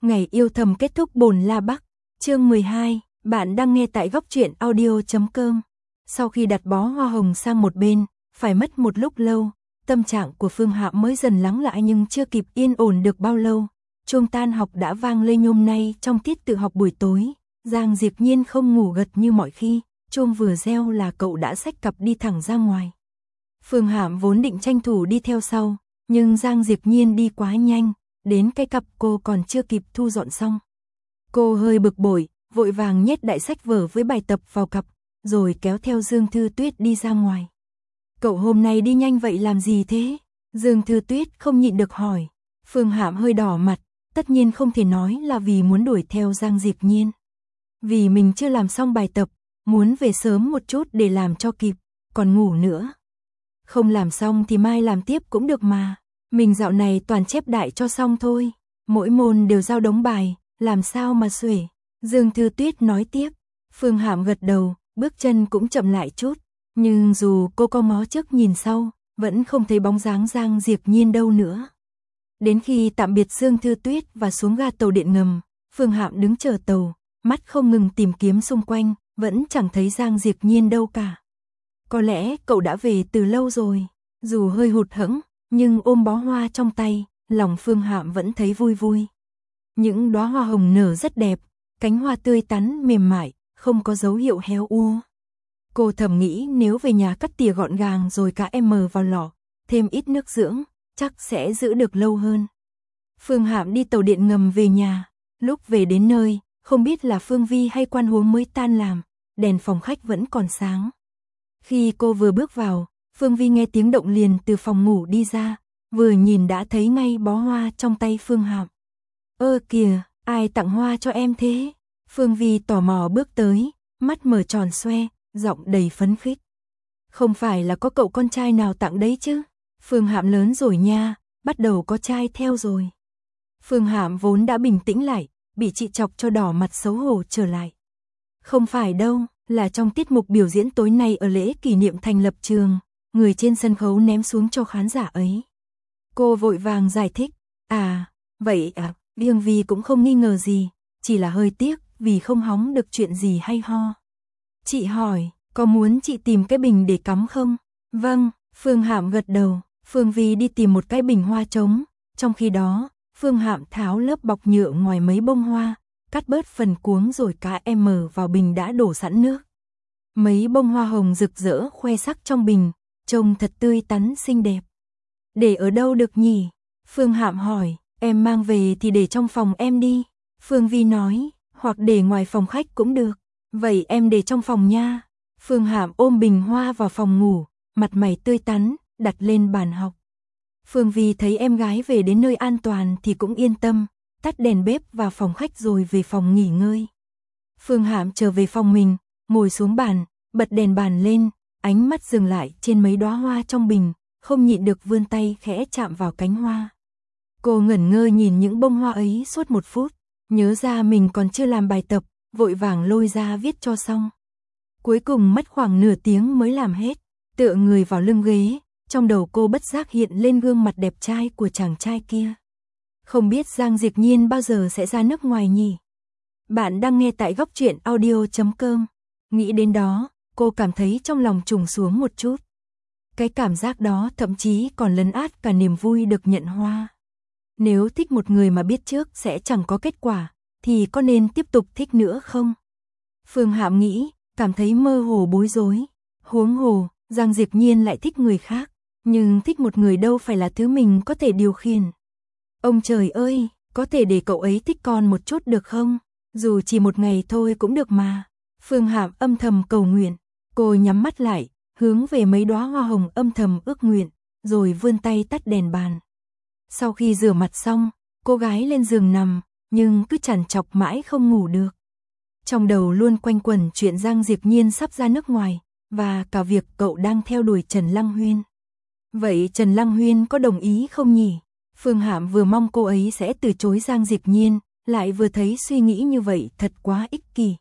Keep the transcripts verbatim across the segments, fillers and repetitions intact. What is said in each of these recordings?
Ngày yêu thầm kết thúc bồn La Bắc, chương mười hai, bạn đang nghe tại góc truyện audio chấm com. Sau khi đặt bó hoa hồng sang một bên, phải mất một lúc lâu, tâm trạng của Phương Hạm mới dần lắng lại nhưng chưa kịp yên ổn được bao lâu. Chuông tan học đã vang lên. Hôm nay trong tiết tự học buổi tối, Giang Diệp Nhiên không ngủ gật như mọi khi, chuông vừa reo là cậu đã xách cặp đi thẳng ra ngoài. Phương Hạm vốn định tranh thủ đi theo sau, nhưng Giang Diệp Nhiên đi quá nhanh, đến cái cặp cô còn chưa kịp thu dọn xong. Cô hơi bực bội, vội vàng nhét đại sách vở với bài tập vào cặp, rồi kéo theo Dương Thư Tuyết đi ra ngoài. Cậu hôm nay đi nhanh vậy làm gì thế? Dương Thư Tuyết không nhịn được hỏi. Phương Hạm hơi đỏ mặt, tất nhiên không thể nói là vì muốn đuổi theo Giang Diệp Nhiên. Vì mình chưa làm xong bài tập, muốn về sớm một chút để làm cho kịp, còn ngủ nữa. Không làm xong thì mai làm tiếp cũng được mà. Mình dạo này toàn chép đại cho xong thôi. Mỗi môn đều giao đống bài, làm sao mà xuể. Dương Thư Tuyết nói tiếp. Phương Hạm gật đầu, bước chân cũng chậm lại chút. Nhưng dù cô có ngó trước nhìn sau, vẫn không thấy bóng dáng Giang Diệp Nhiên đâu nữa. Đến khi tạm biệt Dương Thư Tuyết và xuống ga tàu điện ngầm, Phương Hạm đứng chờ tàu, mắt không ngừng tìm kiếm xung quanh, vẫn chẳng thấy Giang Diệp Nhiên đâu cả. Có lẽ cậu đã về từ lâu rồi. Dù hơi hụt hẫng, nhưng ôm bó hoa trong tay, lòng Phương Hạm vẫn thấy vui vui. Những đóa hoa hồng nở rất đẹp, cánh hoa tươi tắn mềm mại, không có dấu hiệu héo úa. Cô thầm nghĩ nếu về nhà cắt tỉa gọn gàng rồi cả em vào lọ, thêm ít nước dưỡng, chắc sẽ giữ được lâu hơn. Phương Hạm đi tàu điện ngầm về nhà, lúc về đến nơi, không biết là Phương Vi hay Quan Huống mới tan làm, đèn phòng khách vẫn còn sáng. Khi cô vừa bước vào, Phương Vi nghe tiếng động liền từ phòng ngủ đi ra, vừa nhìn đã thấy ngay bó hoa trong tay Phương Hạm. Ơ kìa, ai tặng hoa cho em thế? Phương Vi tò mò bước tới, mắt mở tròn xoe, giọng đầy phấn khích. Không phải là có cậu con trai nào tặng đấy chứ? Phương Hạm lớn rồi nha, bắt đầu có trai theo rồi. Phương Hạm vốn đã bình tĩnh lại, bị chị chọc cho đỏ mặt xấu hổ trở lại. Không phải đâu, là trong tiết mục biểu diễn tối nay ở lễ kỷ niệm thành lập trường, người trên sân khấu ném xuống cho khán giả ấy. Cô vội vàng giải thích, à, vậy à, Điêng Vi cũng không nghi ngờ gì, chỉ là hơi tiếc vì không hóng được chuyện gì hay ho. Chị hỏi, có muốn chị tìm cái bình để cắm không? Vâng, Phương Hạm gật đầu. Phương Vi đi tìm một cái bình hoa trống, trong khi đó, Phương Hạm tháo lớp bọc nhựa ngoài mấy bông hoa, cắt bớt phần cuống rồi cả em vào bình đã đổ sẵn nước. Mấy bông hoa hồng rực rỡ khoe sắc trong bình, trông thật tươi tắn xinh đẹp. Để ở đâu được nhỉ? Phương Hạm hỏi, em mang về thì để trong phòng em đi. Phương Vi nói, hoặc để ngoài phòng khách cũng được. Vậy em để trong phòng nha. Phương Hạm ôm bình hoa vào phòng ngủ, mặt mày tươi tắn, đặt lên bàn học. Phương Vi thấy em gái về đến nơi an toàn thì cũng yên tâm, tắt đèn bếp vào phòng khách rồi về phòng nghỉ ngơi. Phương Hạm trở về phòng mình, ngồi xuống bàn, bật đèn bàn lên, ánh mắt dừng lại trên mấy đóa hoa trong bình, không nhịn được vươn tay khẽ chạm vào cánh hoa. Cô ngẩn ngơ nhìn những bông hoa ấy suốt một phút, nhớ ra mình còn chưa làm bài tập, vội vàng lôi ra viết cho xong. Cuối cùng mất khoảng nửa tiếng mới làm hết, tựa người vào lưng ghế, trong đầu cô bất giác hiện lên gương mặt đẹp trai của chàng trai kia. Không biết Giang Diệp Nhiên bao giờ sẽ ra nước ngoài nhỉ? Bạn đang nghe tại góc truyện audio chấm com. Nghĩ đến đó, cô cảm thấy trong lòng trùng xuống một chút. Cái cảm giác đó thậm chí còn lấn át cả niềm vui được nhận hoa. Nếu thích một người mà biết trước sẽ chẳng có kết quả, thì có nên tiếp tục thích nữa không? Phương Hạm nghĩ, cảm thấy mơ hồ bối rối. Huống hồ, Giang Diệp Nhiên lại thích người khác, nhưng thích một người đâu phải là thứ mình có thể điều khiển. Ông trời ơi, có thể để cậu ấy thích con một chút được không? Dù chỉ một ngày thôi cũng được mà. Phương Hạm âm thầm cầu nguyện, cô nhắm mắt lại, hướng về mấy đóa hoa hồng âm thầm ước nguyện, rồi vươn tay tắt đèn bàn. Sau khi rửa mặt xong, cô gái lên giường nằm, nhưng cứ trằn trọc mãi không ngủ được. Trong đầu luôn quanh quẩn chuyện Giang Diệp Nhiên sắp ra nước ngoài, và cả việc cậu đang theo đuổi Trần Lăng Huyên. Vậy Trần Lăng Huyên có đồng ý không nhỉ? Phương Hạm vừa mong cô ấy sẽ từ chối Giang Diệp Nhiên, lại vừa thấy suy nghĩ như vậy thật quá ích kỷ.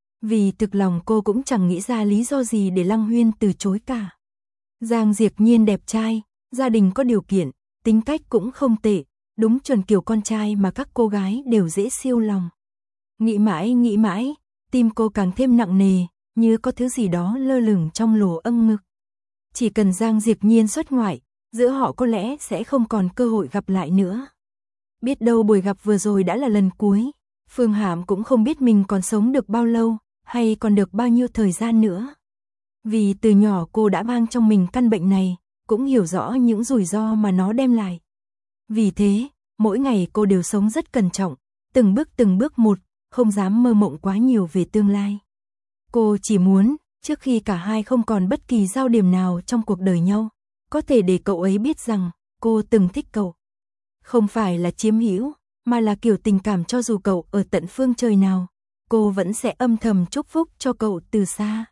Vì thực lòng cô cũng chẳng nghĩ ra lý do gì để Lăng Huyên từ chối cả. Giang Diệp Nhiên đẹp trai, gia đình có điều kiện, tính cách cũng không tệ, đúng chuẩn kiểu con trai mà các cô gái đều dễ siêu lòng. Nghĩ mãi nghĩ mãi, tim cô càng thêm nặng nề, như có thứ gì đó lơ lửng trong lỗ âm ngực. Chỉ cần Giang Diệp Nhiên xuất ngoại, giữa họ có lẽ sẽ không còn cơ hội gặp lại nữa. Biết đâu buổi gặp vừa rồi đã là lần cuối, Phương Hạm cũng không biết mình còn sống được bao lâu, hay còn được bao nhiêu thời gian nữa. Vì từ nhỏ cô đã mang trong mình căn bệnh này, cũng hiểu rõ những rủi ro mà nó đem lại. Vì thế, mỗi ngày cô đều sống rất cẩn trọng, từng bước từng bước một, không dám mơ mộng quá nhiều về tương lai. Cô chỉ muốn, trước khi cả hai không còn bất kỳ giao điểm nào trong cuộc đời nhau, có thể để cậu ấy biết rằng, cô từng thích cậu. Không phải là chiếm hữu, mà là kiểu tình cảm cho dù cậu ở tận phương trời nào, cô vẫn sẽ âm thầm chúc phúc cho cậu từ xa.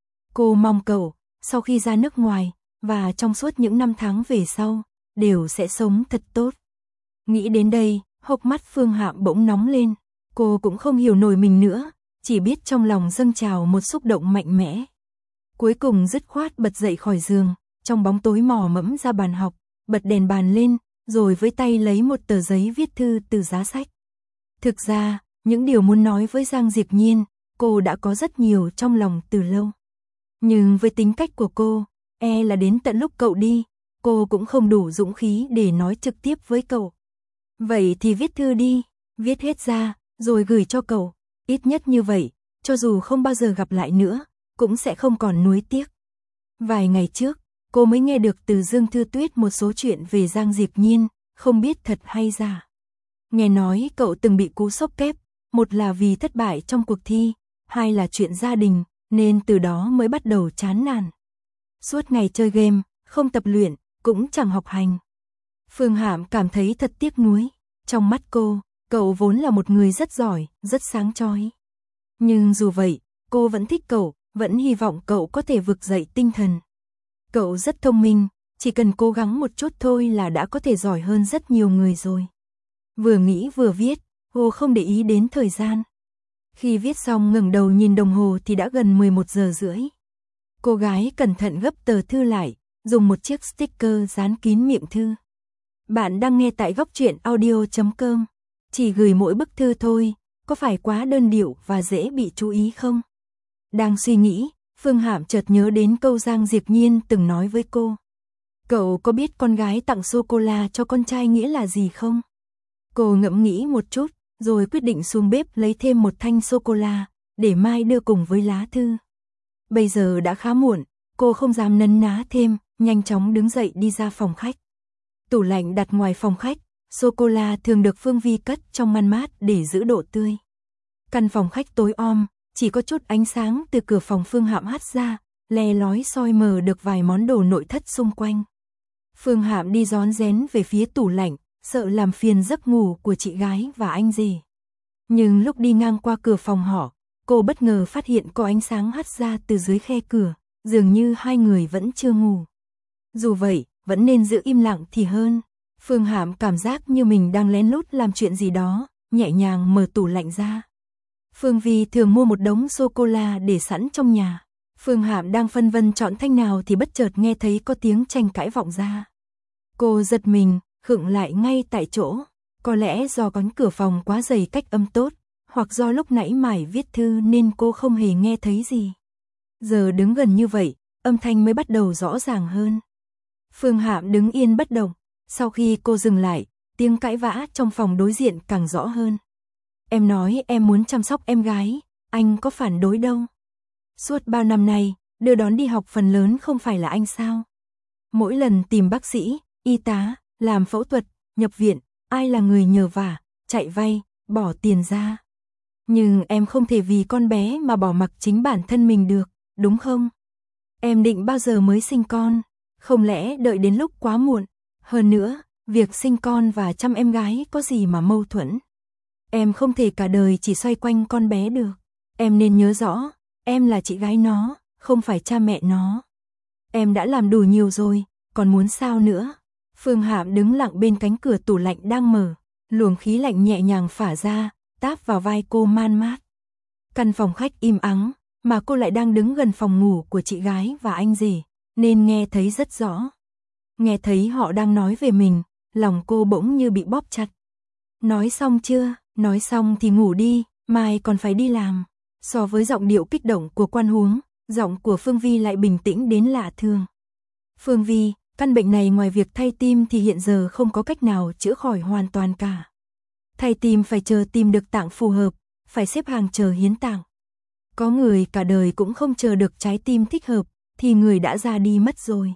Cô mong cậu, sau khi ra nước ngoài, và trong suốt những năm tháng về sau, đều sẽ sống thật tốt. Nghĩ đến đây, hốc mắt Phương Hạm bỗng nóng lên, cô cũng không hiểu nổi mình nữa, chỉ biết trong lòng dâng trào một xúc động mạnh mẽ. Cuối cùng dứt khoát bật dậy khỏi giường, trong bóng tối mò mẫm ra bàn học, bật đèn bàn lên, rồi với tay lấy một tờ giấy viết thư từ giá sách. Thực ra, những điều muốn nói với Giang Diệp Nhiên, cô đã có rất nhiều trong lòng từ lâu. Nhưng với tính cách của cô, e là đến tận lúc cậu đi, cô cũng không đủ dũng khí để nói trực tiếp với cậu. Vậy thì viết thư đi, viết hết ra, rồi gửi cho cậu. Ít nhất như vậy, cho dù không bao giờ gặp lại nữa, cũng sẽ không còn nuối tiếc. Vài ngày trước, cô mới nghe được từ Dương Thư Tuyết một số chuyện về Giang Diệp Nhiên, không biết thật hay giả. Nghe nói cậu từng bị cú sốc kép, một là vì thất bại trong cuộc thi, hai là chuyện gia đình, nên từ đó mới bắt đầu chán nản. Suốt ngày chơi game, không tập luyện, cũng chẳng học hành. Phương Hạm cảm thấy thật tiếc nuối. Trong mắt cô, cậu vốn là một người rất giỏi, rất sáng chói. Nhưng dù vậy, cô vẫn thích cậu, vẫn hy vọng cậu có thể vực dậy tinh thần. Cậu rất thông minh, chỉ cần cố gắng một chút thôi là đã có thể giỏi hơn rất nhiều người rồi. Vừa nghĩ vừa viết, cô không để ý đến thời gian. Khi viết xong ngẩng đầu nhìn đồng hồ thì đã gần mười một giờ rưỡi. Cô gái cẩn thận gấp tờ thư lại, dùng một chiếc sticker dán kín miệng thư. Bạn đang nghe tại góc truyện audio chấm com. Chỉ gửi mỗi bức thư thôi, có phải quá đơn điệu và dễ bị chú ý không? Đang suy nghĩ, Phương Hạm chợt nhớ đến câu Giang Diệp Nhiên từng nói với cô. Cậu có biết con gái tặng sô-cô-la cho con trai nghĩa là gì không? Cô ngẫm nghĩ một chút, rồi quyết định xuống bếp lấy thêm một thanh sô-cô-la, để mai đưa cùng với lá thư. Bây giờ đã khá muộn, cô không dám nấn ná thêm, nhanh chóng đứng dậy đi ra phòng khách. Tủ lạnh đặt ngoài phòng khách, sô-cô-la thường được Phương Vi cất trong ngăn mát để giữ độ tươi. Căn phòng khách tối om, chỉ có chút ánh sáng từ cửa phòng Phương Hạm hắt ra, le lói soi mờ được vài món đồ nội thất xung quanh. Phương Hạm đi rón rén về phía tủ lạnh, sợ làm phiền giấc ngủ của chị gái và anh rể. Nhưng lúc đi ngang qua cửa phòng họ, cô bất ngờ phát hiện có ánh sáng hắt ra từ dưới khe cửa, dường như hai người vẫn chưa ngủ. Dù vậy, vẫn nên giữ im lặng thì hơn. Phương Hạm cảm giác như mình đang lén lút làm chuyện gì đó, nhẹ nhàng mở tủ lạnh ra. Phương Vi thường mua một đống sô-cô-la để sẵn trong nhà. Phương Hạm đang phân vân chọn thanh nào thì bất chợt nghe thấy có tiếng tranh cãi vọng ra. Cô giật mình, khựng lại ngay tại chỗ. Có lẽ do cánh cửa phòng quá dày cách âm tốt, hoặc do lúc nãy mải viết thư nên cô không hề nghe thấy gì. Giờ đứng gần như vậy, âm thanh mới bắt đầu rõ ràng hơn. Phương Hạm đứng yên bất động. Sau khi cô dừng lại, tiếng cãi vã trong phòng đối diện càng rõ hơn. Em nói em muốn chăm sóc em gái, anh có phản đối đâu. Suốt bao năm nay, đưa đón đi học phần lớn không phải là anh sao? Mỗi lần tìm bác sĩ, y tá, làm phẫu thuật, nhập viện, ai là người nhờ vả, chạy vay, bỏ tiền ra. Nhưng em không thể vì con bé mà bỏ mặc chính bản thân mình được, đúng không? Em định bao giờ mới sinh con? Không lẽ đợi đến lúc quá muộn? Hơn nữa, việc sinh con và chăm em gái có gì mà mâu thuẫn? Em không thể cả đời chỉ xoay quanh con bé được. Em nên nhớ rõ, em là chị gái nó, không phải cha mẹ nó. Em đã làm đủ nhiều rồi, còn muốn sao nữa? Phương Hạm đứng lặng bên cánh cửa tủ lạnh đang mở, luồng khí lạnh nhẹ nhàng phả ra, táp vào vai cô man mát. Căn phòng khách im ắng, mà cô lại đang đứng gần phòng ngủ của chị gái và anh rể, nên nghe thấy rất rõ. Nghe thấy họ đang nói về mình, lòng cô bỗng như bị bóp chặt. Nói xong chưa? Nói xong thì ngủ đi, mai còn phải đi làm. So với giọng điệu kích động của Quan Huống, giọng của Phương Vi lại bình tĩnh đến lạ thường. Phương Vi, căn bệnh này ngoài việc thay tim thì hiện giờ không có cách nào chữa khỏi hoàn toàn cả. Thay tim phải chờ tìm được tạng phù hợp, phải xếp hàng chờ hiến tạng. Có người cả đời cũng không chờ được trái tim thích hợp, thì người đã ra đi mất rồi.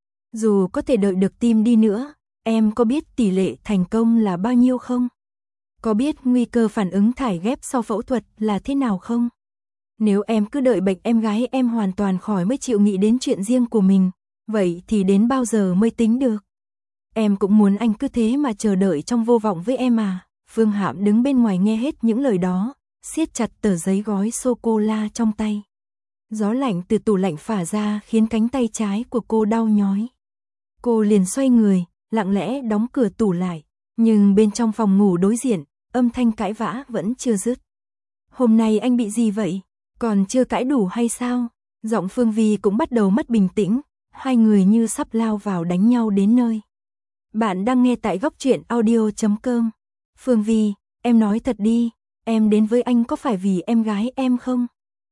Dù có thể đợi được tim đi nữa, em có biết tỷ lệ thành công là bao nhiêu không? Có biết nguy cơ phản ứng thải ghép sau phẫu thuật là thế nào không? Nếu em cứ đợi bệnh em gái em hoàn toàn khỏi mới chịu nghĩ đến chuyện riêng của mình, vậy thì đến bao giờ mới tính được? Em cũng muốn anh cứ thế mà chờ đợi trong vô vọng với em à? Phương Hạm đứng bên ngoài nghe hết những lời đó, siết chặt tờ giấy gói sô-cô-la trong tay. Gió lạnh từ tủ lạnh phả ra khiến cánh tay trái của cô đau nhói. Cô liền xoay người, lặng lẽ đóng cửa tủ lại, nhưng bên trong phòng ngủ đối diện, âm thanh cãi vã vẫn chưa dứt. Hôm nay anh bị gì vậy? Còn chưa cãi đủ hay sao? Giọng Phương Vi cũng bắt đầu mất bình tĩnh, hai người như sắp lao vào đánh nhau đến nơi. Bạn đang nghe tại góc truyện audio chấm com. Phương Vi, em nói thật đi, em đến với anh có phải vì em gái em không?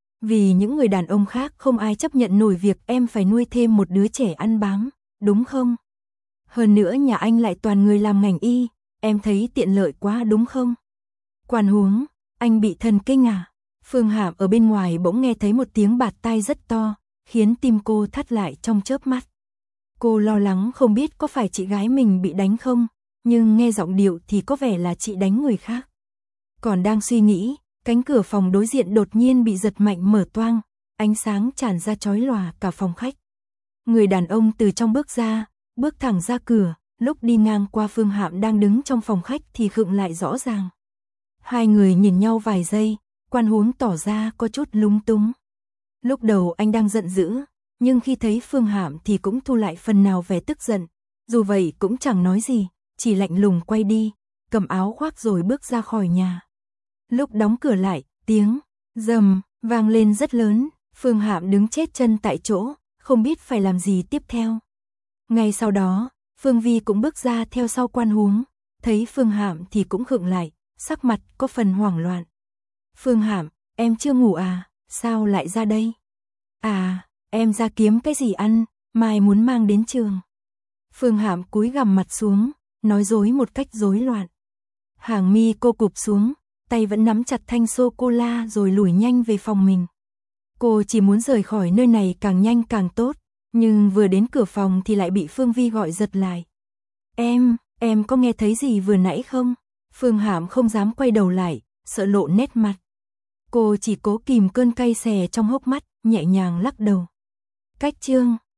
Vì những người đàn ông khác không ai chấp nhận nổi việc em phải nuôi thêm một đứa trẻ ăn bám, đúng không? Hơn nữa nhà anh lại toàn người làm ngành y, em thấy tiện lợi quá đúng không? Quan Huống, anh bị thần kinh à? Phương Hạm ở bên ngoài bỗng nghe thấy một tiếng bạt tai rất to, khiến tim cô thắt lại trong chớp mắt. Cô lo lắng không biết có phải chị gái mình bị đánh không, nhưng nghe giọng điệu thì có vẻ là chị đánh người khác. Còn đang suy nghĩ, cánh cửa phòng đối diện đột nhiên bị giật mạnh mở toang, ánh sáng tràn ra chói lòa cả phòng khách. Người đàn ông từ trong bước ra, bước thẳng ra cửa, lúc đi ngang qua Phương Hạm đang đứng trong phòng khách thì khựng lại rõ ràng. Hai người nhìn nhau vài giây, Quan Huống tỏ ra có chút lúng túng. Lúc đầu anh đang giận dữ, nhưng khi thấy Phương Hạm thì cũng thu lại phần nào vẻ tức giận, dù vậy cũng chẳng nói gì, chỉ lạnh lùng quay đi, cầm áo khoác rồi bước ra khỏi nhà. Lúc đóng cửa lại, tiếng rầm vang lên rất lớn, Phương Hạm đứng chết chân tại chỗ, không biết phải làm gì tiếp theo. Ngay sau đó, Phương Vi cũng bước ra theo sau Quan Huống, thấy Phương Hạm thì cũng khựng lại, sắc mặt có phần hoảng loạn. Phương Hạm, em chưa ngủ à, sao lại ra đây? À, em ra kiếm cái gì ăn, mai muốn mang đến trường. Phương Hạm cúi gằm mặt xuống, nói dối một cách rối loạn. Hàng mi cô cụp xuống, tay vẫn nắm chặt thanh sô-cô-la rồi lủi nhanh về phòng mình. Cô chỉ muốn rời khỏi nơi này càng nhanh càng tốt, nhưng vừa đến cửa phòng thì lại bị Phương Vi gọi giật lại. Em, em có nghe thấy gì vừa nãy không? Phương Hạm không dám quay đầu lại, sợ lộ nét mặt. Cô chỉ cố kìm cơn cay xè trong hốc mắt, nhẹ nhàng lắc đầu. Cách chương,